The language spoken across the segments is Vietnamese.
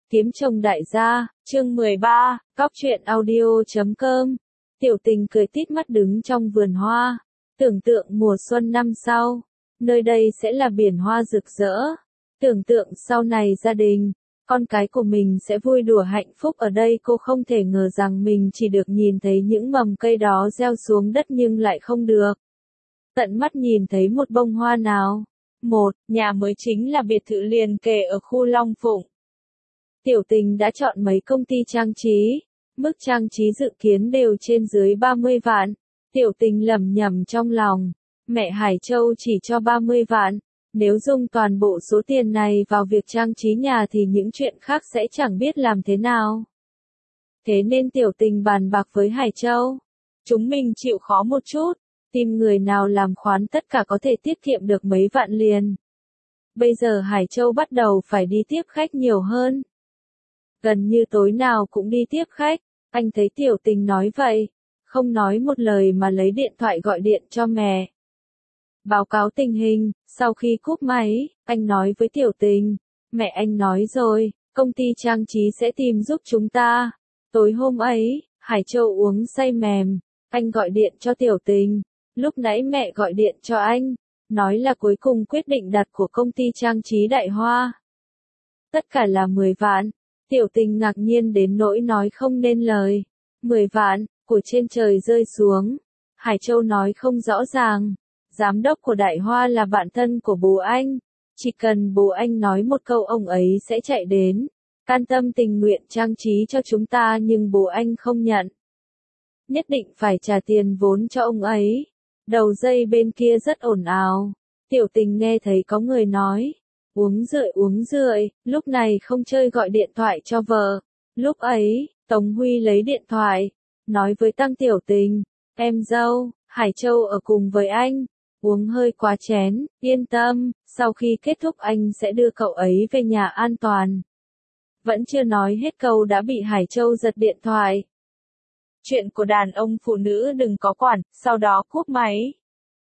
Kiếm chồng đại gia, chương 13, Cóc truyện audio.com. Tiểu Tình cười tít mắt đứng trong vườn hoa, tưởng tượng mùa xuân năm sau, nơi đây sẽ là biển hoa rực rỡ. Tưởng tượng sau này gia đình, con cái của mình sẽ vui đùa hạnh phúc ở đây. Cô không thể ngờ rằng mình chỉ được nhìn thấy những mầm cây đó gieo xuống đất nhưng lại không được tận mắt nhìn thấy một bông hoa nào. Một nhà mới chính là biệt thự liền kề ở khu Long Phụng. Tiểu Tình đã chọn mấy công ty trang trí, mức trang trí dự kiến đều trên dưới 30 vạn. Tiểu Tình lẩm nhẩm trong lòng, mẹ Hải Châu chỉ cho 30 vạn, nếu dùng toàn bộ số tiền này vào việc trang trí nhà thì những chuyện khác sẽ chẳng biết làm thế nào. Thế nên Tiểu Tình bàn bạc với Hải Châu, chúng mình chịu khó một chút, tìm người nào làm khoán tất cả có thể tiết kiệm được mấy vạn liền. Bây giờ Hải Châu bắt đầu phải đi tiếp khách nhiều hơn. Gần như tối nào cũng đi tiếp khách. Anh thấy Tiểu Tình nói vậy, không nói một lời mà lấy điện thoại gọi điện cho mẹ. Báo cáo tình hình. Sau khi cúp máy, anh nói với Tiểu Tình, mẹ anh nói rồi, công ty trang trí sẽ tìm giúp chúng ta. Tối hôm ấy, Hải Châu uống say mềm, anh gọi điện cho Tiểu Tình. Lúc nãy mẹ gọi điện cho anh, nói là cuối cùng quyết định đặt của công ty trang trí Đại Hoa. Tất cả là 10 vạn. Tiểu Tình ngạc nhiên đến nỗi nói không nên lời. 10 vạn, của trên trời rơi xuống. Hải Châu nói không rõ ràng. Giám đốc của Đại Hoa là bạn thân của bố anh. Chỉ cần bố anh nói một câu ông ấy sẽ chạy đến. Can tâm tình nguyện trang trí cho chúng ta nhưng bố anh không nhận. Nhất định phải trả tiền vốn cho ông ấy. Đầu dây bên kia rất ồn ào. Tiểu Tình nghe thấy có người nói. Uống rượu, lúc này không chơi gọi điện thoại cho vợ. Lúc ấy, Tống Huy lấy điện thoại, nói với Tăng Tiểu Tình, em dâu, Hải Châu ở cùng với anh, uống hơi quá chén, yên tâm, sau khi kết thúc anh sẽ đưa cậu ấy về nhà an toàn. Vẫn chưa nói hết câu đã bị Hải Châu giật điện thoại. Chuyện của đàn ông phụ nữ đừng có quản, sau đó cúp máy.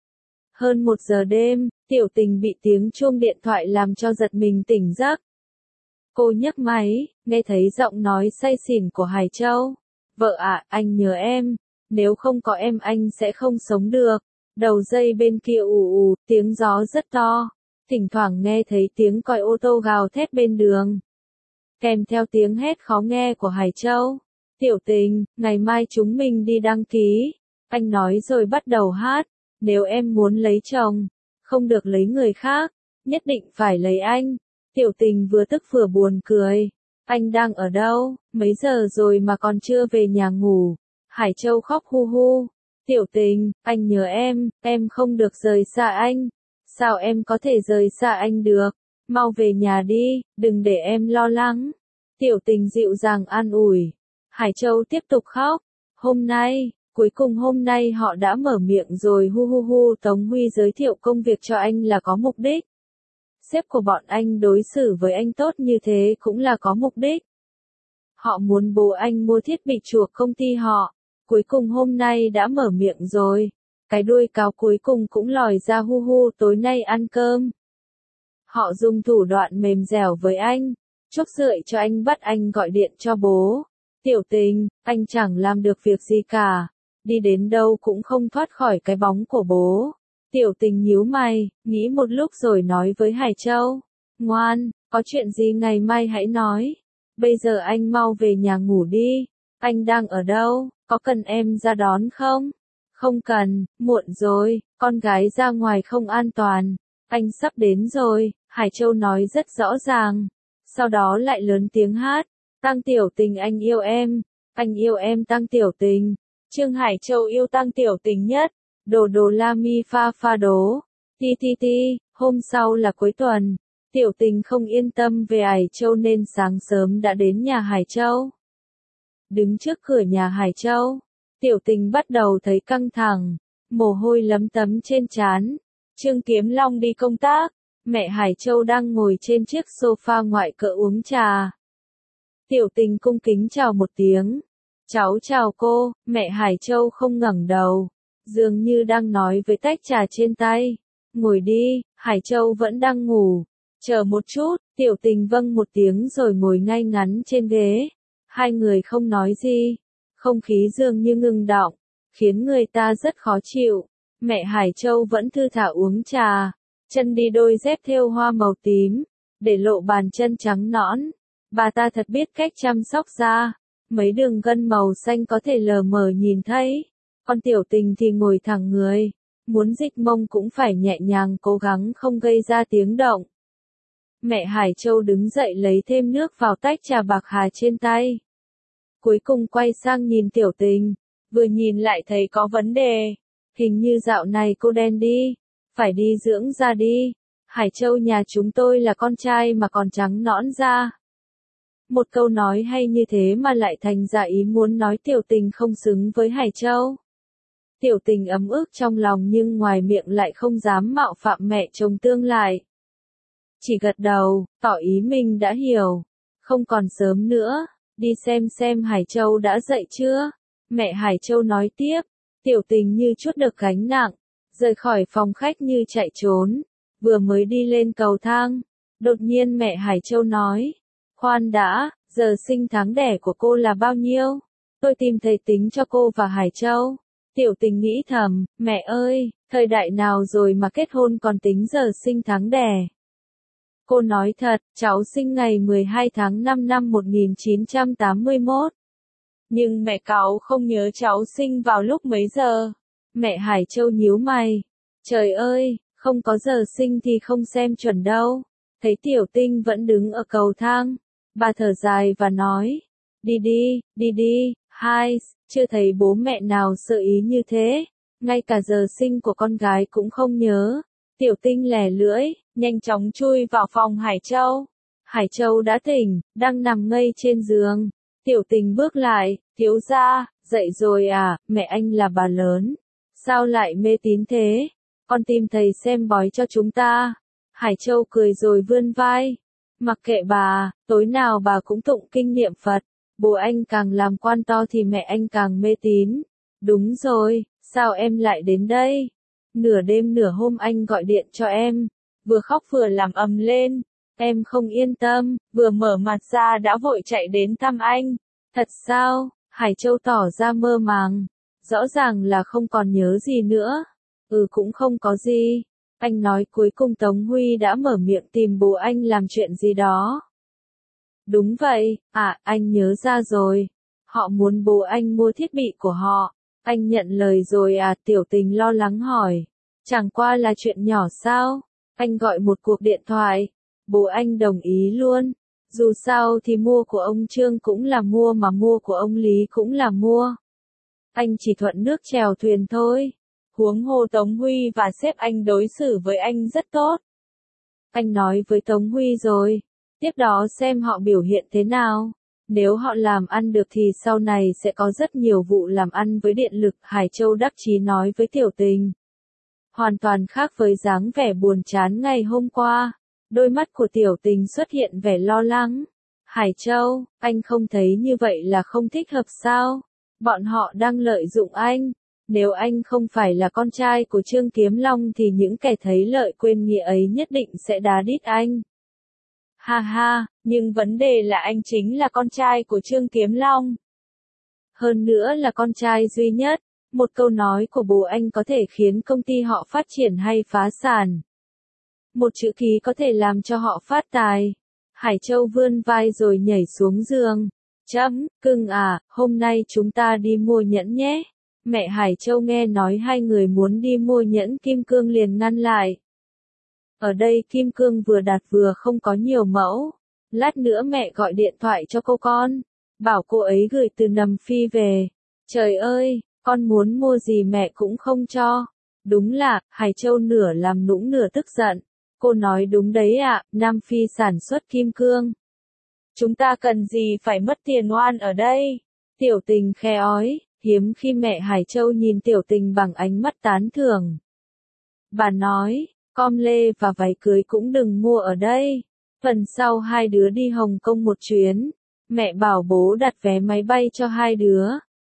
Hơn 1 giờ đêm, Tiểu Tình bị tiếng chuông điện thoại làm cho giật mình tỉnh giấc. Cô nhấc máy, nghe thấy giọng nói say xỉn của Hải Châu. Vợ ạ, anh nhớ em, nếu không có em anh sẽ không sống được. Đầu dây bên kia ù, tiếng gió rất to. Thỉnh thoảng nghe thấy tiếng còi ô tô gào thét bên đường. Kèm theo tiếng hét khó nghe của Hải Châu. Tiểu Tình, ngày mai chúng mình đi đăng ký. Anh nói rồi bắt đầu hát. Nếu em muốn lấy chồng, không được lấy người khác, nhất định phải lấy anh. Tiểu Tình vừa tức vừa buồn cười. Anh đang ở đâu, mấy giờ rồi mà còn chưa về nhà ngủ. Hải Châu khóc hu hu. Tiểu Tình, anh nhớ em không được rời xa anh. Sao em có thể rời xa anh được? Mau về nhà đi, đừng để em lo lắng. Tiểu Tình dịu dàng an ủi. Hải Châu tiếp tục khóc. Cuối cùng hôm nay họ đã mở miệng rồi hu hu hu. Tống Huy giới thiệu công việc cho anh là có mục đích. Sếp của bọn anh đối xử với anh tốt như thế cũng là có mục đích. Họ muốn bố anh mua thiết bị chuộc công ty họ. Cuối cùng hôm nay đã mở miệng rồi. Cái đuôi cáo cuối cùng cũng lòi ra hu hu. Tối nay ăn cơm. Họ dùng thủ đoạn mềm dẻo với anh. Chuốc rượi cho anh bắt anh gọi điện cho bố. Tiểu Tình, anh chẳng làm được việc gì cả. Đi đến đâu cũng không thoát khỏi cái bóng của bố. Tiểu Tình nhíu mày, nghĩ một lúc rồi nói với Hải Châu. Ngoan, có chuyện gì ngày mai hãy nói. Bây giờ anh mau về nhà ngủ đi. Anh đang ở đâu, có cần em ra đón không? Không cần, muộn rồi, con gái ra ngoài không an toàn. Anh sắp đến rồi, Hải Châu nói rất rõ ràng. Sau đó lại lớn tiếng hát. Tăng Tiểu Tình anh yêu em Tăng Tiểu Tình. Trương Hải Châu yêu Tăng Tiểu Tình nhất. Đồ la mi fa đố. Ti. Hôm sau là cuối tuần. Tiểu Tình không yên tâm về Hải Châu nên sáng sớm đã đến nhà Hải Châu. Đứng trước cửa nhà Hải Châu, Tiểu Tình bắt đầu thấy căng thẳng, mồ hôi lấm tấm trên trán. Trương Kiếm Long đi công tác, mẹ Hải Châu đang ngồi trên chiếc sofa ngoại cỡ uống trà. Tiểu Tình cung kính chào một tiếng. Cháu chào cô. Mẹ Hải Châu không ngẩng đầu, dường như đang nói với tách trà trên tay. Ngồi đi, Hải Châu vẫn đang ngủ. Chờ một chút, Tiểu Tình vâng một tiếng rồi ngồi ngay ngắn trên ghế. Hai người không nói gì. Không khí dường như ngưng đọng, khiến người ta rất khó chịu. Mẹ Hải Châu vẫn thư thả uống trà, chân đi đôi dép thêu hoa màu tím, để lộ bàn chân trắng nõn. Bà ta thật biết cách chăm sóc da, mấy đường gân màu xanh có thể lờ mờ nhìn thấy. Còn Tiểu Tình thì ngồi thẳng người, muốn dịch mông cũng phải nhẹ nhàng cố gắng không gây ra tiếng động. Mẹ Hải Châu đứng dậy lấy thêm nước vào tách trà bạc hà trên tay. Cuối cùng quay sang nhìn Tiểu Tình, vừa nhìn lại thấy có vấn đề. Hình như dạo này cô đen đi, phải đi dưỡng da đi. Hải Châu nhà chúng tôi là con trai mà còn trắng nõn da. Một câu nói hay như thế mà lại thành ra ý muốn nói Tiểu Tình không xứng với Hải Châu. Tiểu Tình ấm ức trong lòng nhưng ngoài miệng lại không dám mạo phạm mẹ chồng tương lai. Chỉ gật đầu, tỏ ý mình đã hiểu. Không còn sớm nữa, đi xem Hải Châu đã dậy chưa. Mẹ Hải Châu nói tiếp, Tiểu Tình như chút được gánh nặng, rời khỏi phòng khách như chạy trốn. Vừa mới đi lên cầu thang, đột nhiên mẹ Hải Châu nói, khoan đã, giờ sinh tháng đẻ của cô là bao nhiêu? Tôi tìm thầy tính cho cô và Hải Châu. Tiểu Tình nghĩ thầm, mẹ ơi, thời đại nào rồi mà kết hôn còn tính giờ sinh tháng đẻ. Cô nói thật, cháu sinh ngày 12 tháng 5 năm 1981. Nhưng mẹ cáu không nhớ cháu sinh vào lúc mấy giờ. Mẹ Hải Châu nhíu mày. Trời ơi, không có giờ sinh thì không xem chuẩn đâu. Thấy Tiểu Tình vẫn đứng ở cầu thang. Bà thở dài và nói. Đi đi, hai, chưa thấy bố mẹ nào sợ ý như thế. Ngay cả giờ sinh của con gái cũng không nhớ. Tiểu Tình lẻ lưỡi, nhanh chóng chui vào phòng Hải Châu. Hải Châu đã tỉnh, đang nằm ngây trên giường. Tiểu Tình bước lại, thiếu gia, dậy rồi à, mẹ anh là bà lớn. Sao lại mê tín thế? Con tìm thầy xem bói cho chúng ta. Hải Châu cười rồi vươn vai. Mặc kệ bà, tối nào bà cũng tụng kinh niệm Phật. Bố anh càng làm quan to thì mẹ anh càng mê tín. Đúng rồi, sao em lại đến đây? Nửa đêm nửa hôm anh gọi điện cho em, vừa khóc vừa làm ầm lên. Em không yên tâm, vừa mở mặt ra đã vội chạy đến thăm anh. Thật sao? Hải Châu tỏ ra mơ màng. Rõ ràng là không còn nhớ gì nữa. Cũng không có gì. Anh nói cuối cùng Tống Huy đã mở miệng tìm bố anh làm chuyện gì đó. Đúng vậy, anh nhớ ra rồi. Họ muốn bố anh mua thiết bị của họ. Anh nhận lời rồi à? Tiểu Tình lo lắng hỏi. Chẳng qua là chuyện nhỏ sao? Anh gọi một cuộc điện thoại. Bố anh đồng ý luôn. Dù sao thì mua của ông Trương cũng là mua mà mua của ông Lý cũng là mua. Anh chỉ thuận nước chèo thuyền thôi. Huống hồ Tống Huy và sếp anh đối xử với anh rất tốt. Anh nói với Tống Huy rồi. Tiếp đó xem họ biểu hiện thế nào. Nếu họ làm ăn được thì sau này sẽ có rất nhiều vụ làm ăn với điện lực. Hải Châu đắc chí nói với Tiểu Tình. Hoàn toàn khác với dáng vẻ buồn chán ngày hôm qua. Đôi mắt của Tiểu Tình xuất hiện vẻ lo lắng. Hải Châu, anh không thấy như vậy là không thích hợp sao? Bọn họ đang lợi dụng anh. Nếu anh không phải là con trai của Trương Kiếm Long thì những kẻ thấy lợi quên nghĩa ấy nhất định sẽ đá đít anh. Ha ha, nhưng vấn đề là anh chính là con trai của Trương Kiếm Long. Hơn nữa là con trai duy nhất. Một câu nói của bố anh có thể khiến công ty họ phát triển hay phá sản. Một chữ ký có thể làm cho họ phát tài. Hải Châu vươn vai rồi nhảy xuống giường. Cưng à, hôm nay chúng ta đi mua nhẫn nhé. Mẹ Hải Châu nghe nói hai người muốn đi mua nhẫn kim cương liền ngăn lại. Ở đây kim cương vừa đặt vừa không có nhiều mẫu. Lát nữa mẹ gọi điện thoại cho cô con. Bảo cô ấy gửi từ Nầm Phi về. Trời ơi, con muốn mua gì mẹ cũng không cho. Đúng là, Hải Châu nửa làm nũng nửa tức giận. Cô nói đúng đấy ạ, Nam Phi sản xuất kim cương. Chúng ta cần gì phải mất tiền oan ở đây? Tiểu Tình khe ói, hiếm khi mẹ Hải Châu nhìn Tiểu Tình bằng ánh mắt tán thưởng. Bà nói, com lê và váy cưới cũng đừng mua ở đây. Phần sau hai đứa đi Hồng Kông một chuyến. Mẹ bảo bố đặt vé máy bay cho hai đứa.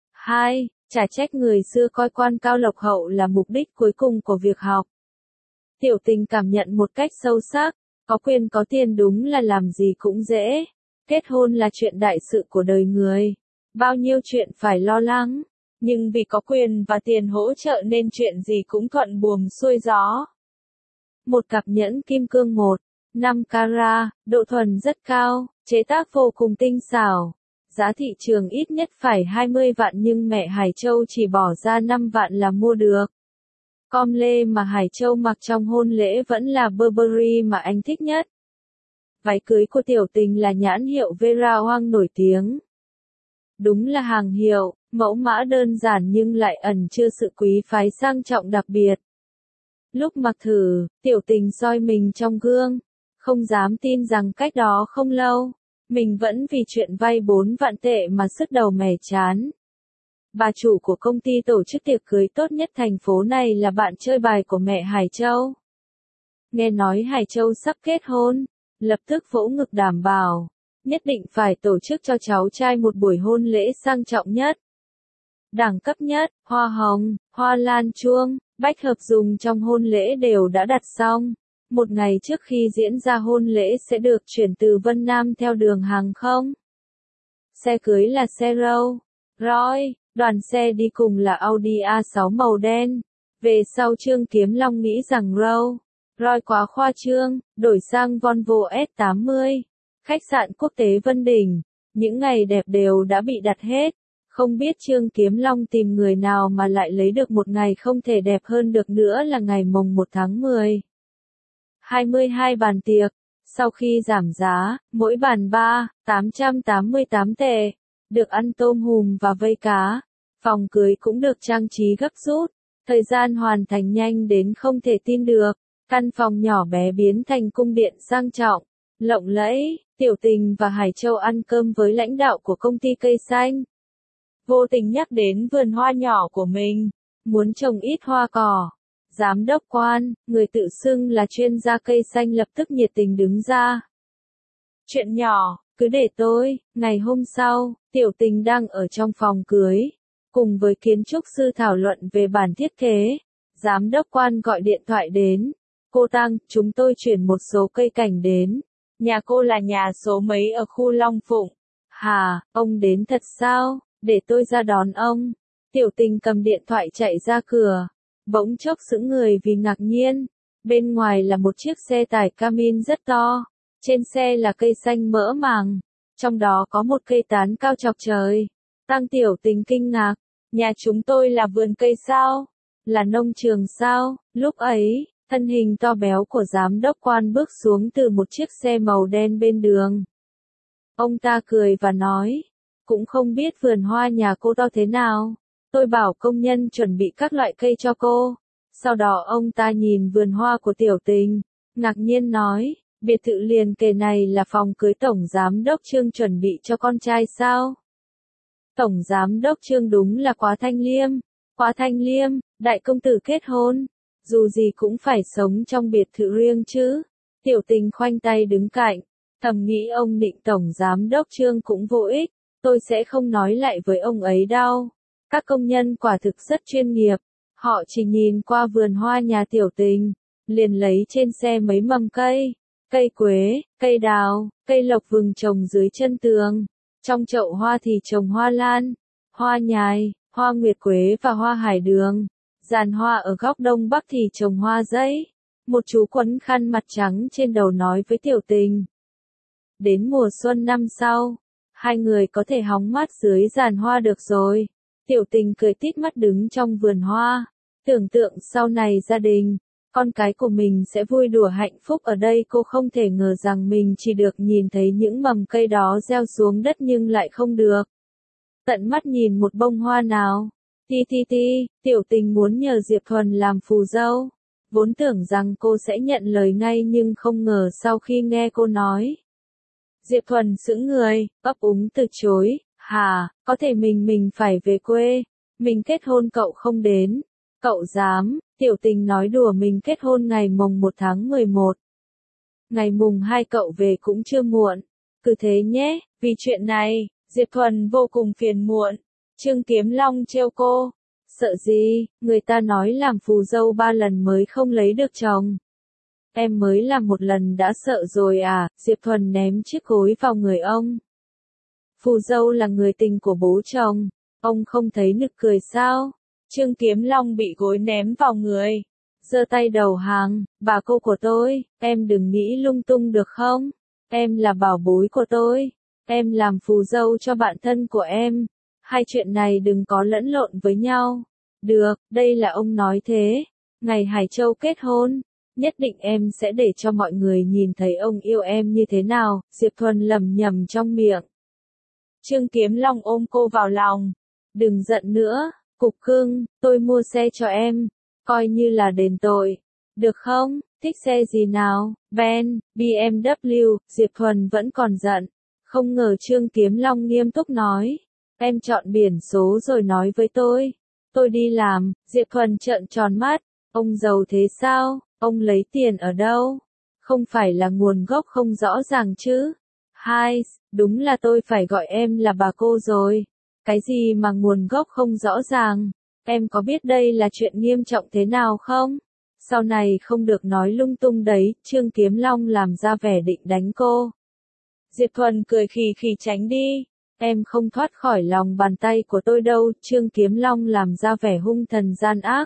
Chả trách người xưa coi quan cao lộc hậu là mục đích cuối cùng của việc học. Tiểu Tình cảm nhận một cách sâu sắc, Có quyền có tiền đúng là làm gì cũng dễ. Kết hôn là chuyện đại sự của đời người. Bao nhiêu chuyện phải lo lắng. Nhưng vì có quyền và tiền hỗ trợ nên chuyện gì cũng thuận buồm xuôi gió. Một cặp nhẫn kim cương 1,5 carat, độ thuần rất cao, chế tác vô cùng tinh xảo. Giá thị trường ít nhất phải 20 vạn nhưng mẹ Hải Châu chỉ bỏ ra 5 vạn là mua được. Com lê mà Hải Châu mặc trong hôn lễ vẫn là Burberry mà anh thích nhất. Váy cưới của Tiểu Tình là nhãn hiệu Vera Wang nổi tiếng. Đúng là hàng hiệu, mẫu mã đơn giản nhưng lại ẩn chứa sự quý phái sang trọng đặc biệt. Lúc mặc thử, Tiểu Tình soi mình trong gương, không dám tin rằng cách đó không lâu, mình vẫn vì chuyện vay 4 vạn tệ mà sứt đầu mẻ trán. Bà chủ của công ty tổ chức tiệc cưới tốt nhất thành phố này là bạn chơi bài của mẹ Hải Châu. Nghe nói Hải Châu sắp kết hôn, lập tức vỗ ngực đảm bảo, nhất định phải tổ chức cho cháu trai một buổi hôn lễ sang trọng nhất. Đẳng cấp nhất, hoa hồng, hoa lan chuông, bách hợp dùng trong hôn lễ đều đã đặt xong. Một ngày trước khi diễn ra hôn lễ sẽ được chuyển từ Vân Nam theo đường hàng không. Xe cưới là xe Rolls Royce, đoàn xe đi cùng là Audi A6 màu đen. Về sau Trương Kiếm Long nghĩ rằng Rolls Royce quá khoa trương, đổi sang Volvo S80. Khách sạn quốc tế Vân Đình, những ngày đẹp đều đã bị đặt hết. Không biết Trương Kiếm Long tìm người nào mà lại lấy được một ngày không thể đẹp hơn được nữa là ngày mùng 1 tháng 10. 22 bàn tiệc, sau khi giảm giá, mỗi bàn 888 tệ, được ăn tôm hùm và vây cá. Phòng cưới cũng được trang trí gấp rút, thời gian hoàn thành nhanh đến không thể tin được. Căn phòng nhỏ bé biến thành cung điện sang trọng, lộng lẫy. Tiểu Tình và Hải Châu ăn cơm với lãnh đạo của công ty cây xanh. Vô tình nhắc đến vườn hoa nhỏ của mình, muốn trồng ít hoa cỏ. Giám đốc Quan, người tự xưng là chuyên gia cây xanh lập tức nhiệt tình đứng ra. Chuyện nhỏ, cứ để tôi. Ngày hôm sau, Tiểu Tình đang ở trong phòng cưới, cùng với kiến trúc sư thảo luận về bản thiết kế. Giám đốc Quan gọi điện thoại đến. Cô Tăng, chúng tôi chuyển một số cây cảnh đến. Nhà cô là nhà số mấy ở khu Long Phụng? Hà, ông đến thật sao? Để tôi ra đón ông. Tiểu Tình cầm điện thoại chạy ra cửa. Bỗng chốc sững người vì ngạc nhiên. Bên ngoài là một chiếc xe tải cabin rất to. Trên xe là cây xanh mỡ màng. Trong đó có một cây tán cao chọc trời. Tăng Tiểu Tình kinh ngạc. Nhà chúng tôi là vườn cây sao? Là nông trường sao? Lúc ấy, thân hình to béo của giám đốc Quan bước xuống từ một chiếc xe màu đen bên đường. Ông ta cười và nói, cũng không biết vườn hoa nhà cô to thế nào. Tôi bảo công nhân chuẩn bị các loại cây cho cô. Sau đó ông ta nhìn vườn hoa của Tiểu Tình, ngạc nhiên nói, biệt thự liền kề này là phòng cưới Tổng Giám đốc Trương chuẩn bị cho con trai sao? Tổng Giám đốc Trương đúng là quá thanh liêm. Quá thanh liêm, đại công tử kết hôn. Dù gì cũng phải sống trong biệt thự riêng chứ. Tiểu Tình khoanh tay đứng cạnh, thầm nghĩ ông Định Tổng Giám đốc Trương cũng vô ích. Tôi sẽ không nói lại với ông ấy đâu. Các công nhân quả thực rất chuyên nghiệp. Họ chỉ nhìn qua vườn hoa nhà Tiểu Tình, liền lấy trên xe mấy mầm cây. Cây quế, cây đào, cây lộc vừng trồng dưới chân tường. Trong chậu hoa thì trồng hoa lan, hoa nhài, hoa nguyệt quế và hoa hải đường. Giàn hoa ở góc đông bắc thì trồng hoa giấy. Một chú quấn khăn mặt trắng trên đầu nói với Tiểu Tình. Đến mùa xuân năm sau, hai người có thể hóng mát dưới giàn hoa được rồi. Tiểu Tình cười tít mắt đứng trong vườn hoa. Tưởng tượng sau này gia đình, con cái của mình sẽ vui đùa hạnh phúc ở đây. Cô không thể ngờ rằng mình chỉ được nhìn thấy những mầm cây đó gieo xuống đất nhưng lại không được tận mắt nhìn một bông hoa nào. Tiểu Tình muốn nhờ Diệp Thuần làm phù dâu. Vốn tưởng rằng cô sẽ nhận lời ngay nhưng không ngờ sau khi nghe cô nói. Diệp Thuần sững người, ấp úng từ chối. Hà, có thể mình phải về quê. Mình kết hôn cậu không đến. Cậu dám? Tiểu Tình nói đùa mình kết hôn ngày mùng 1 tháng 11. Ngày mùng 2 cậu về cũng chưa muộn. Cứ thế nhé, vì chuyện này, Diệp Thuần vô cùng phiền muộn. Trương Kiếm Long trêu cô. Sợ gì, người ta nói làm phù dâu 3 lần mới không lấy được chồng. em mới làm một lần đã sợ rồi à, Diệp Thuần ném chiếc gối vào người ông. Phù dâu là người tình của bố chồng, ông không thấy nực cười sao? Trương Kiếm Long bị gối ném vào người, giơ tay đầu hàng, bà cô của tôi, em đừng nghĩ lung tung được không? Em là bảo bối của tôi, em làm phù dâu cho bạn thân của em, hai chuyện này đừng có lẫn lộn với nhau. Được, đây là ông nói thế, ngày Hải Châu kết hôn, nhất định em sẽ để cho mọi người nhìn thấy ông yêu em như thế nào, Diệp Thuần lẩm nhẩm trong miệng. Trương Kiếm Long ôm cô vào lòng, đừng giận nữa, cục cưng, tôi mua xe cho em, coi như là đền tội, được không, thích xe gì nào, Ben, BMW, Diệp Thuần vẫn còn giận, không ngờ Trương Kiếm Long nghiêm túc nói, em chọn biển số rồi nói với tôi đi làm, Diệp Thuần trợn tròn mắt, ông giàu thế sao, ông lấy tiền ở đâu, không phải là nguồn gốc không rõ ràng chứ, hai, đúng là tôi phải gọi em là bà cô rồi, cái gì mà nguồn gốc không rõ ràng, em có biết đây là chuyện nghiêm trọng thế nào không? Sau này không được nói lung tung đấy, Trương Kiếm Long làm ra vẻ định đánh cô. Diệp Thuần cười khì khì tránh đi, em không thoát khỏi lòng bàn tay của tôi đâu, Trương Kiếm Long làm ra vẻ hung thần gian ác.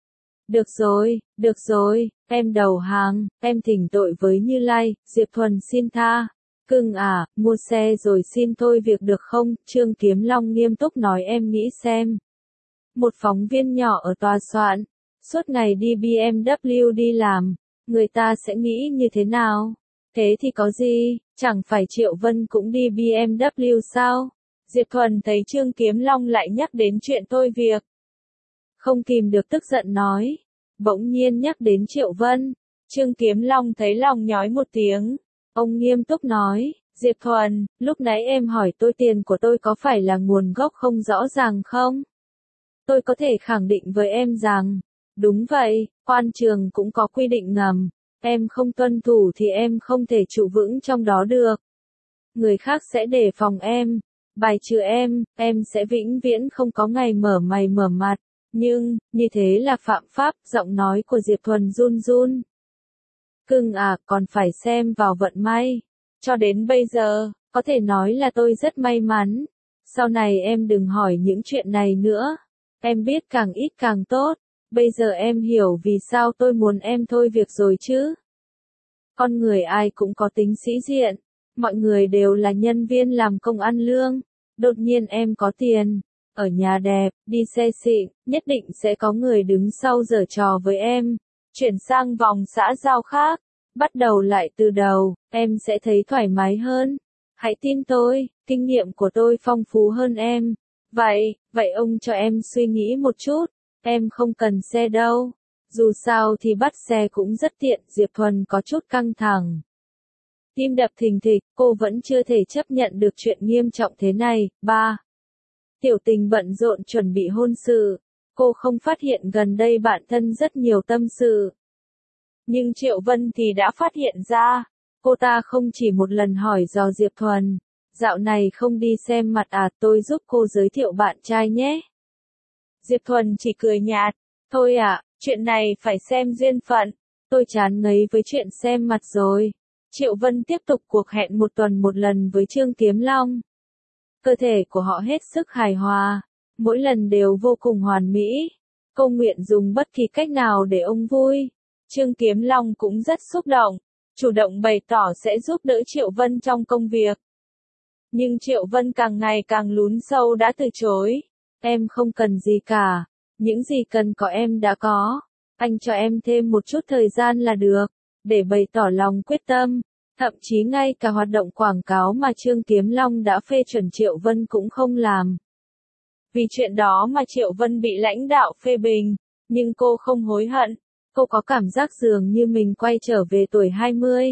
Được rồi, em đầu hàng, em thỉnh tội với Như Lai, Diệp Thuần xin tha. Cưng à, mua xe rồi xin thôi việc được không? Trương Kiếm Long nghiêm túc nói em nghĩ xem. Một phóng viên nhỏ ở tòa soạn, suốt ngày đi BMW đi làm, người ta sẽ nghĩ như thế nào? Thế thì có gì, chẳng phải Triệu Vân cũng đi BMW sao? Diệp Thuần thấy Trương Kiếm Long lại nhắc đến chuyện thôi việc. Không kìm được tức giận nói. Bỗng nhiên nhắc đến Triệu Vân. Trương Kiếm Long thấy lòng nhói một tiếng. Ông nghiêm túc nói, Diệp Thuần, lúc nãy em hỏi tôi tiền của tôi có phải là nguồn gốc không rõ ràng không? Tôi có thể khẳng định với em rằng, đúng vậy, quan trường cũng có quy định ngầm, em không tuân thủ thì em không thể trụ vững trong đó được. Người khác sẽ đề phòng em, bài trừ em sẽ vĩnh viễn không có ngày mở mày mở mặt, nhưng, như thế là phạm pháp, giọng nói của Diệp Thuần run run. Cưng à, còn phải xem vào vận may. Cho đến bây giờ, có thể nói là tôi rất may mắn. Sau này em đừng hỏi những chuyện này nữa. Em biết càng ít càng tốt. Bây giờ em hiểu vì sao tôi muốn em thôi việc rồi chứ. Con người ai cũng có tính sĩ diện. Mọi người đều là nhân viên làm công ăn lương. Đột nhiên em có tiền, ở nhà đẹp, đi xe xịn, nhất định sẽ có người đứng sau giở trò với em. Chuyển sang vòng xã giao khác, bắt đầu lại từ đầu, em sẽ thấy thoải mái hơn. Hãy tin tôi, kinh nghiệm của tôi phong phú hơn em. Vậy ông cho em suy nghĩ một chút, em không cần xe đâu. Dù sao thì bắt xe cũng rất tiện, Diệp Thuần có chút căng thẳng. Tim đập thình thịch, cô vẫn chưa thể chấp nhận được chuyện nghiêm trọng thế này. 3. Tiểu Tình bận rộn chuẩn bị hôn sự. Cô không phát hiện gần đây bạn thân rất nhiều tâm sự. Nhưng Triệu Vân thì đã phát hiện ra. Cô ta không chỉ một lần hỏi dò Diệp Thuần. Dạo này không đi xem mặt à, tôi giúp cô giới thiệu bạn trai nhé. Diệp Thuần chỉ cười nhạt. Thôi à, chuyện này phải xem duyên phận. Tôi chán ngấy với chuyện xem mặt rồi. Triệu Vân tiếp tục cuộc hẹn một tuần một lần với Trương Kiếm Long. Cơ thể của họ hết sức hài hòa, mỗi lần đều vô cùng hoàn mỹ. Cô nguyện dùng bất kỳ cách nào để ông vui. Trương Kiếm Long cũng rất xúc động, chủ động bày tỏ sẽ giúp đỡ Triệu Vân trong công việc. Nhưng Triệu Vân càng ngày càng lún sâu đã từ chối. Em không cần gì cả, những gì cần có em đã có. Anh cho em thêm một chút thời gian là được, để bày tỏ lòng quyết tâm. Thậm chí ngay cả hoạt động quảng cáo mà Trương Kiếm Long đã phê chuẩn Triệu Vân cũng không làm. Vì chuyện đó mà Triệu Vân bị lãnh đạo phê bình, nhưng cô không hối hận. Cô có cảm giác dường như mình quay trở về tuổi 20.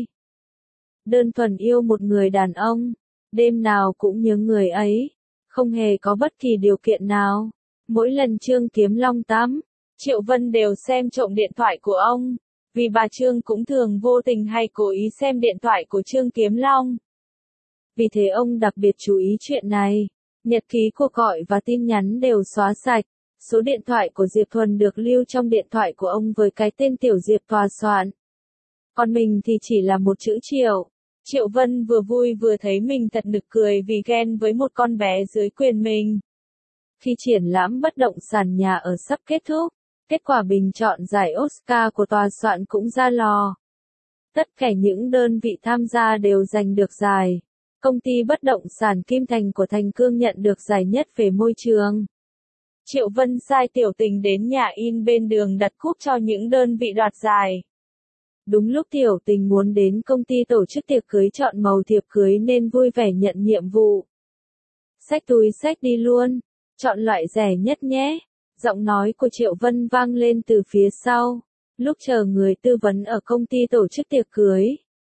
Đơn thuần yêu một người đàn ông, đêm nào cũng nhớ người ấy, không hề có bất kỳ điều kiện nào. Mỗi lần Trương Kiếm Long tắm, Triệu Vân đều xem trộm điện thoại của ông. Vì bà Trương cũng thường vô tình hay cố ý xem điện thoại của Trương Kiếm Long. Vì thế ông đặc biệt chú ý chuyện này. Nhật ký cuộc gọi và tin nhắn đều xóa sạch. Số điện thoại của Diệp Thuần được lưu trong điện thoại của ông với cái tên Tiểu Diệp tòa soạn. Còn mình thì chỉ là một chữ Triệu. Triệu Vân vừa vui vừa thấy mình thật nực cười vì ghen với một con bé dưới quyền mình. Khi triển lãm bất động sản nhà ở sắp kết thúc, kết quả bình chọn giải Oscar của tòa soạn cũng ra lò. Tất cả những đơn vị tham gia đều giành được giải. Công ty bất động sản Kim Thành của Thành Cương nhận được giải nhất về môi trường. Triệu Vân sai Tiểu Tình đến nhà in bên đường đặt cúp cho những đơn vị đoạt giải. Đúng lúc Tiểu Tình muốn đến công ty tổ chức tiệc cưới chọn màu thiệp cưới nên vui vẻ nhận nhiệm vụ. Xách túi xách đi luôn, chọn loại rẻ nhất nhé. Giọng nói của Triệu Vân vang lên từ phía sau, lúc chờ người tư vấn ở công ty tổ chức tiệc cưới.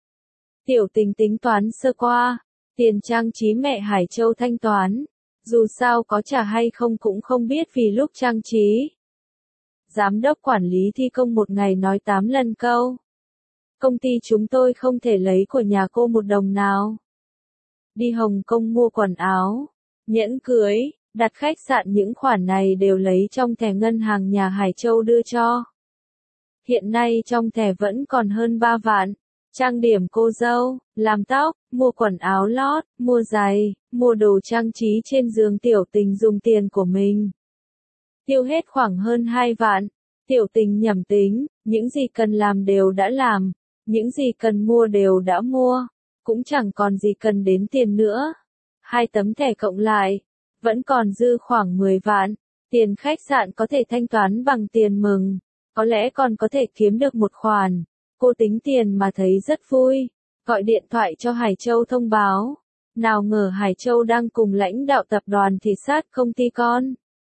Tiểu Tình tính toán sơ qua, tiền trang trí mẹ Hải Châu thanh toán, dù sao có trả hay không cũng không biết vì lúc trang trí. Giám đốc quản lý thi công một ngày nói 8 lần câu. Công ty chúng tôi không thể lấy của nhà cô một đồng nào. Đi Hồng Kông mua quần áo, nhẫn cưới, đặt khách sạn những khoản này đều lấy trong thẻ ngân hàng nhà Hải Châu đưa cho. Hiện nay trong thẻ vẫn còn hơn 3 vạn. Trang điểm cô dâu, làm tóc, mua quần áo lót, mua giày, mua đồ trang trí trên giường Tiểu Tình dùng tiền của mình. Tiêu hết khoảng hơn 2 vạn. Tiểu Tình nhẩm tính, những gì cần làm đều đã làm, những gì cần mua đều đã mua, cũng chẳng còn gì cần đến tiền nữa. 2 tấm thẻ cộng lại, vẫn còn dư khoảng 10 vạn. Tiền khách sạn có thể thanh toán bằng tiền mừng, có lẽ còn có thể kiếm được một khoản. Cô tính tiền mà thấy rất vui, gọi điện thoại cho Hải Châu thông báo. Nào ngờ Hải Châu đang cùng lãnh đạo tập đoàn thị sát công ty con.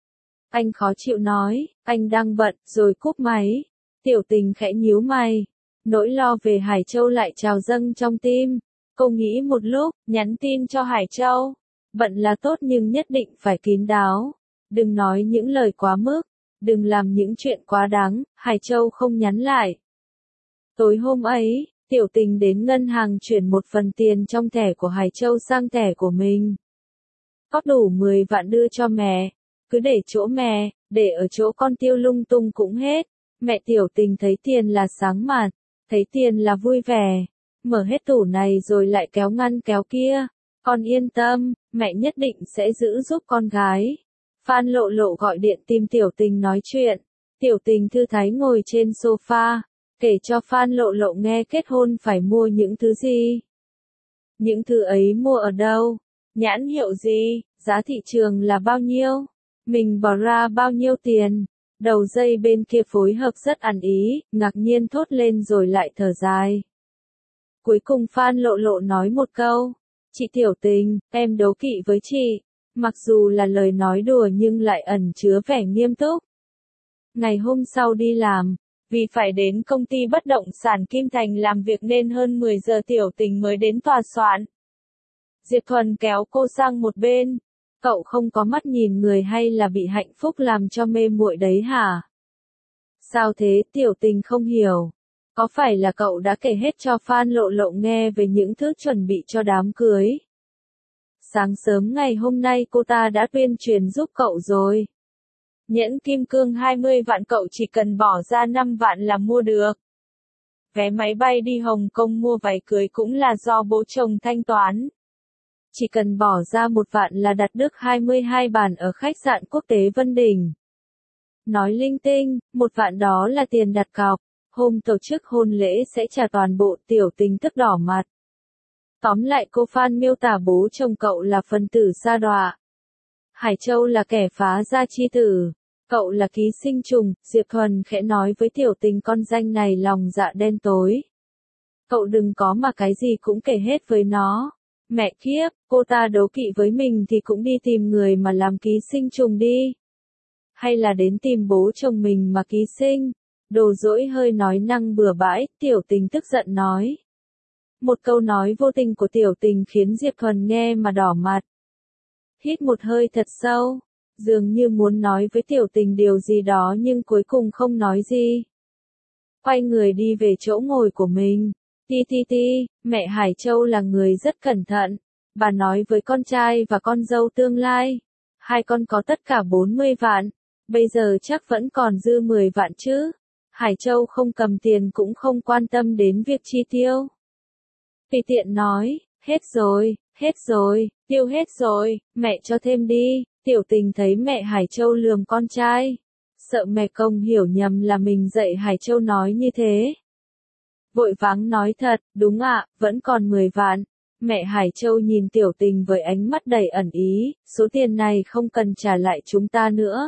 Anh khó chịu nói, anh đang bận, rồi cúp máy. Tiểu Tình khẽ nhíu mày. Nỗi lo về Hải Châu lại trào dâng trong tim. Cô nghĩ một lúc, nhắn tin cho Hải Châu. Bận là tốt nhưng nhất định phải kín đáo. Đừng nói những lời quá mức, đừng làm những chuyện quá đáng. Hải Châu không nhắn lại. Tối hôm ấy, Tiểu Tình đến ngân hàng chuyển một phần tiền trong thẻ của Hải Châu sang thẻ của mình. Có đủ 10 vạn đưa cho mẹ, cứ để chỗ mẹ, để ở chỗ con tiêu lung tung cũng hết. Mẹ Tiểu Tình thấy tiền là sáng mặt, thấy tiền là vui vẻ, mở hết tủ này rồi lại kéo ngăn kéo kia. Con yên tâm, mẹ nhất định sẽ giữ giúp con gái. Phan Lộ Lộ gọi điện tìm Tiểu Tình nói chuyện. Tiểu Tình thư thái ngồi trên sofa, kể cho Phan Lộ Lộ nghe kết hôn phải mua những thứ gì. Những thứ ấy mua ở đâu? Nhãn hiệu gì? Giá thị trường là bao nhiêu? Mình bỏ ra bao nhiêu tiền? Đầu dây bên kia phối hợp rất ăn ý, ngạc nhiên thốt lên rồi lại thở dài. Cuối cùng Phan Lộ Lộ nói một câu. Chị Tiểu Tình, em đố kỵ với chị. Mặc dù là lời nói đùa nhưng lại ẩn chứa vẻ nghiêm túc. Ngày hôm sau đi làm, vì phải đến công ty bất động sản Kim Thành làm việc nên hơn 10 giờ Tiểu Tình mới đến tòa soạn. Diệp Thuần kéo cô sang một bên. Cậu không có mắt nhìn người hay là bị hạnh phúc làm cho mê muội đấy hả? Sao thế? Tiểu Tình không hiểu. Có phải là cậu đã kể hết cho Phan Lộ Lộ nghe về những thứ chuẩn bị cho đám cưới? Sáng sớm ngày hôm nay cô ta đã tuyên truyền giúp cậu rồi. Nhẫn kim cương 20 vạn cậu chỉ cần bỏ ra 5 vạn là mua được. Vé máy bay đi Hồng Kông mua váy cưới cũng là do bố chồng thanh toán. Chỉ cần bỏ ra 1 vạn là đặt được 22 bàn ở khách sạn quốc tế Vân Đình. Nói linh tinh, 1 vạn đó là tiền đặt cọc. Hôm tổ chức hôn lễ sẽ trả toàn bộ. Tiểu Tình tức đỏ mặt. Tóm lại cô Phan miêu tả bố chồng cậu là phần tử sa đọa. Hải Châu là kẻ phá gia chi tử. Cậu là ký sinh trùng. Diệp Thuần khẽ nói với Tiểu Tình con danh này lòng dạ đen tối. Cậu đừng có mà cái gì cũng kể hết với nó. Mẹ kiếp, cô ta đố kỵ với mình thì cũng đi tìm người mà làm ký sinh trùng đi. Hay là đến tìm bố chồng mình mà ký sinh. Đồ dỗi hơi nói năng bừa bãi, Tiểu Tình tức giận nói. Một câu nói vô tình của Tiểu Tình khiến Diệp Thuần nghe mà đỏ mặt. Hít một hơi thật sâu, dường như muốn nói với Tiểu Tình điều gì đó nhưng cuối cùng không nói gì. Quay người đi về chỗ ngồi của mình. Ti, mẹ Hải Châu là người rất cẩn thận. Bà nói với con trai và con dâu tương lai. Hai con có tất cả 40 vạn. Bây giờ chắc vẫn còn dư 10 vạn chứ. Hải Châu không cầm tiền cũng không quan tâm đến việc chi tiêu. Tùy tiện nói, hết rồi, tiêu hết rồi, mẹ cho thêm đi. Tiểu Tình thấy mẹ Hải Châu lườm con trai, sợ mẹ Công hiểu nhầm là mình dạy Hải Châu nói như thế. Vội vắng nói thật, đúng ạ, vẫn còn 10 vạn. Mẹ Hải Châu nhìn Tiểu Tình với ánh mắt đầy ẩn ý, số tiền này không cần trả lại chúng ta nữa.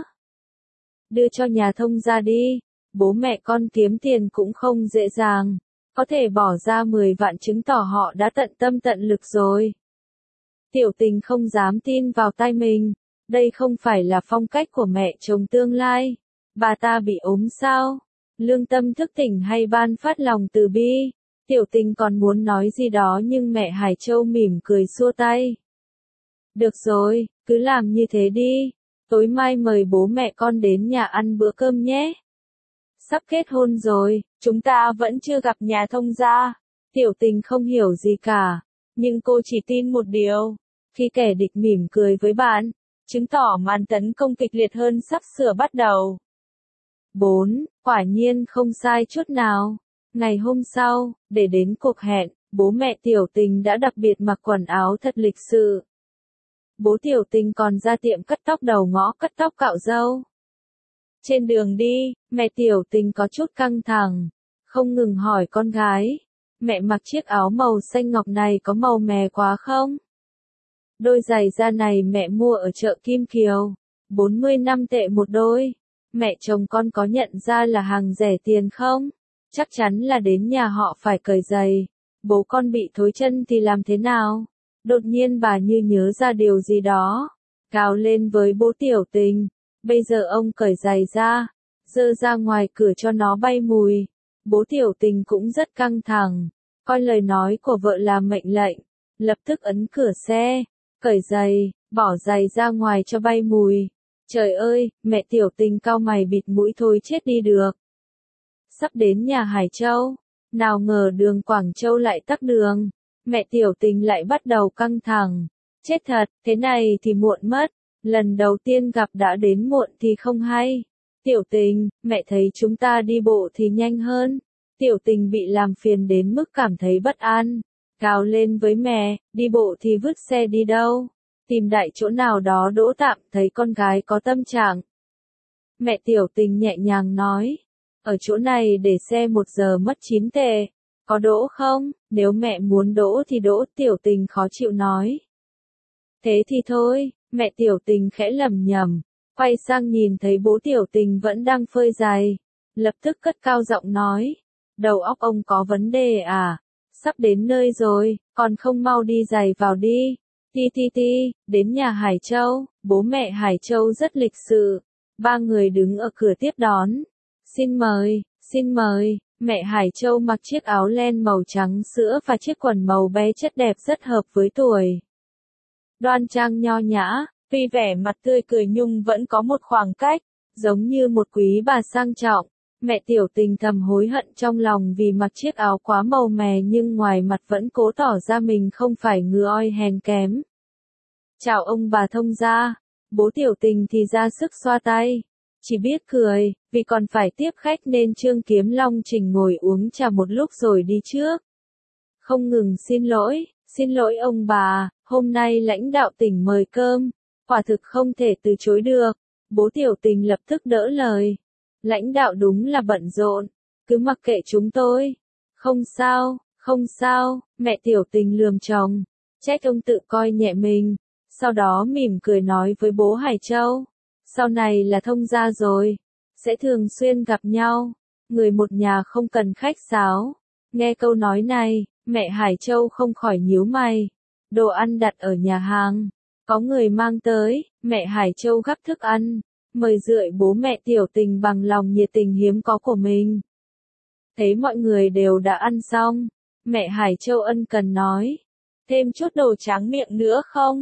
Đưa cho nhà thông gia đi, bố mẹ con kiếm tiền cũng không dễ dàng. Có thể bỏ ra 10 vạn chứng tỏ họ đã tận tâm tận lực rồi. Tiểu Tình không dám tin vào tai mình. Đây không phải là phong cách của mẹ chồng tương lai. Bà ta bị ốm sao? Lương tâm thức tỉnh hay ban phát lòng từ bi? Tiểu Tình còn muốn nói gì đó nhưng mẹ Hải Châu mỉm cười xua tay. Được rồi, cứ làm như thế đi. Tối mai mời bố mẹ con đến nhà ăn bữa cơm nhé. Sắp kết hôn rồi, chúng ta vẫn chưa gặp nhà thông gia. Tiểu Tình không hiểu gì cả, nhưng cô chỉ tin một điều. Khi kẻ địch mỉm cười với bạn, chứng tỏ màn tấn công kịch liệt hơn sắp sửa bắt đầu. 4. Quả nhiên không sai chút nào. Ngày hôm sau, để đến cuộc hẹn, bố mẹ Tiểu Tình đã đặc biệt mặc quần áo thật lịch sự. Bố Tiểu Tình còn ra tiệm cắt tóc đầu ngõ cắt tóc cạo râu. Trên đường đi, mẹ Tiểu Tình có chút căng thẳng, không ngừng hỏi con gái. Mẹ mặc chiếc áo màu xanh ngọc này có màu mè quá không? Đôi giày da này mẹ mua ở chợ Kim Kiều, 45 tệ một đôi. Mẹ chồng con có nhận ra là hàng rẻ tiền không? Chắc chắn là đến nhà họ phải cởi giày. Bố con bị thối chân thì làm thế nào? Đột nhiên bà như nhớ ra điều gì đó, gào lên với bố Tiểu Tình. Bây giờ ông cởi giày ra, giơ ra ngoài cửa cho nó bay mùi. Bố Tiểu Tình cũng rất căng thẳng, coi lời nói của vợ là mệnh lệnh, lập tức ấn cửa xe, cởi giày, bỏ giày ra ngoài cho bay mùi. Trời ơi, mẹ Tiểu Tình cau mày bịt mũi thôi chết đi được. Sắp đến nhà Hải Châu, nào ngờ đường Quảng Châu lại tắc đường. Mẹ Tiểu Tình lại bắt đầu căng thẳng. Chết thật, thế này thì muộn mất. Lần đầu tiên gặp đã đến muộn thì không hay. Tiểu Tình, mẹ thấy chúng ta đi bộ thì nhanh hơn. Tiểu Tình bị làm phiền đến mức cảm thấy bất an. Gào lên với mẹ, đi bộ thì vứt xe đi đâu? Tìm đại chỗ nào đó đỗ tạm, thấy con gái có tâm trạng. Mẹ Tiểu Tình nhẹ nhàng nói, ở chỗ này để xe 1 giờ mất 9 tệ. Có đỗ không? Nếu mẹ muốn đỗ thì đỗ. Tiểu Tình khó chịu nói. Thế thì thôi, mẹ Tiểu Tình khẽ lẩm nhẩm, quay sang nhìn thấy bố Tiểu Tình vẫn đang phơi giày, lập tức cất cao giọng nói, đầu óc ông có vấn đề à? Sắp đến nơi rồi, còn không mau đi giày vào đi. Ti, đến nhà Hải Châu, bố mẹ Hải Châu rất lịch sự. 3 người đứng ở cửa tiếp đón. Xin mời. Mẹ Hải Châu mặc chiếc áo len màu trắng sữa và chiếc quần màu be chất đẹp rất hợp với tuổi. Đoan trang nho nhã, tuy vẻ mặt tươi cười nhưng vẫn có một khoảng cách, giống như một quý bà sang trọng. Mẹ Tiểu Tình thầm hối hận trong lòng vì mặc chiếc áo quá màu mè nhưng ngoài mặt vẫn cố tỏ ra mình không phải ngựa oi hèn kém. Chào ông bà thông gia, bố Tiểu Tình thì ra sức xoa tay. Chỉ biết cười, vì còn phải tiếp khách nên Trương Kiếm Long Trình ngồi uống trà một lúc rồi đi trước. Không ngừng xin lỗi ông bà, hôm nay lãnh đạo tỉnh mời cơm, quả thực không thể từ chối được. Bố Tiểu Tình lập tức đỡ lời. Lãnh đạo đúng là bận rộn, cứ mặc kệ chúng tôi. Không sao, mẹ Tiểu Tình lườm chồng, trách ông tự coi nhẹ mình. Sau đó mỉm cười nói với bố Hải Châu. Sau này là thông gia rồi, sẽ thường xuyên gặp nhau, người một nhà không cần khách sáo. Nghe câu nói này, mẹ Hải Châu không khỏi nhíu mày. Đồ ăn đặt ở nhà hàng, có người mang tới, mẹ Hải Châu gắp thức ăn, mời rượi bố mẹ Tiểu Tình bằng lòng nhiệt tình hiếm có của mình. Thấy mọi người đều đã ăn xong, mẹ Hải Châu ân cần nói, thêm chút đồ tráng miệng nữa không?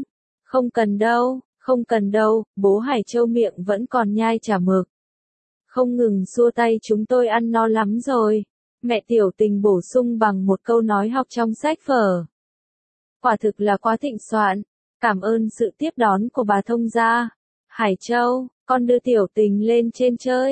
Không cần đâu, bố Hải Châu miệng vẫn còn nhai chả mực. Không ngừng xua tay chúng tôi ăn no lắm rồi. Mẹ Tiểu Tình bổ sung bằng một câu nói học trong sách vở. Quả thực là quá thịnh soạn. Cảm ơn sự tiếp đón của bà thông gia. Hải Châu, con đưa Tiểu Tình lên trên chơi.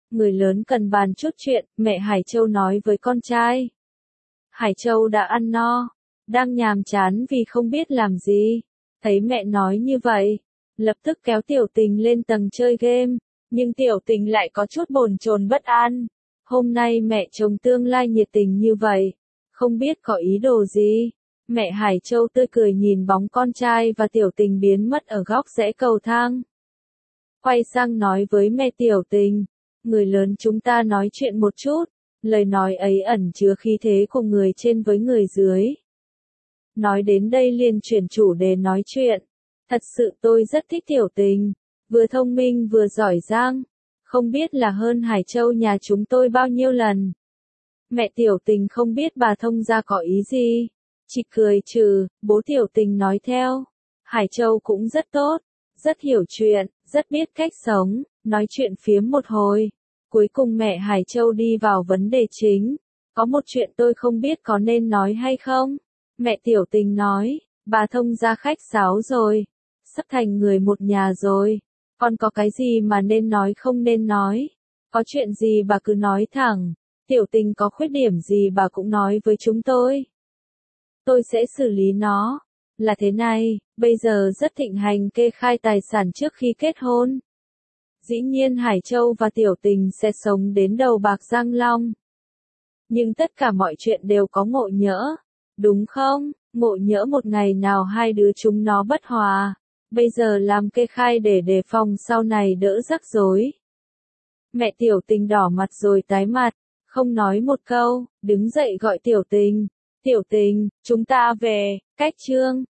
người lớn cần bàn chút chuyện, mẹ Hải Châu nói với con trai. Hải Châu đã ăn no, đang nhàm chán vì không biết làm gì. Thấy mẹ nói như vậy, lập tức kéo Tiểu Tình lên tầng chơi game, nhưng Tiểu Tình lại có chút bồn chồn bất an. Hôm nay mẹ chồng tương lai nhiệt tình như vậy, không biết có ý đồ gì. Mẹ Hải Châu tươi cười nhìn bóng con trai và Tiểu Tình biến mất ở góc rẽ cầu thang. Quay sang nói với mẹ Tiểu Tình, người lớn chúng ta nói chuyện một chút. Lời nói ấy ẩn chứa khí thế của người trên với người dưới. Nói đến đây liền chuyển chủ đề nói chuyện. Thật sự tôi rất thích Tiểu Tình, vừa thông minh vừa giỏi giang, không biết là hơn Hải Châu nhà chúng tôi bao nhiêu lần. Mẹ Tiểu Tình không biết bà thông gia có ý gì, chỉ cười trừ. Bố Tiểu Tình nói theo, Hải Châu cũng rất tốt, rất hiểu chuyện, rất biết cách sống. Nói chuyện phiếm một hồi, cuối cùng mẹ Hải Châu đi vào vấn đề chính. Có một chuyện tôi không biết có nên nói hay không. Mẹ Tiểu Tình nói, bà thông gia khách sáo rồi, sắp thành người một nhà rồi, còn có cái gì mà nên nói không nên nói. Có chuyện gì bà cứ nói thẳng, Tiểu Tình có khuyết điểm gì bà cũng nói với chúng tôi. Tôi sẽ xử lý nó. Là thế này, bây giờ rất thịnh hành kê khai tài sản trước khi kết hôn. Dĩ nhiên Hải Châu và Tiểu Tình sẽ sống đến đầu bạc răng long. Nhưng tất cả mọi chuyện đều có ngộ nhỡ, đúng không? Ngộ nhỡ một ngày nào hai đứa chúng nó bất hòa. Bây giờ làm kê khai để đề phòng sau này đỡ rắc rối. Mẹ Tiểu Tình đỏ mặt rồi tái mặt, không nói một câu, đứng dậy gọi Tiểu Tình. Tiểu Tình, chúng ta về, cách chương.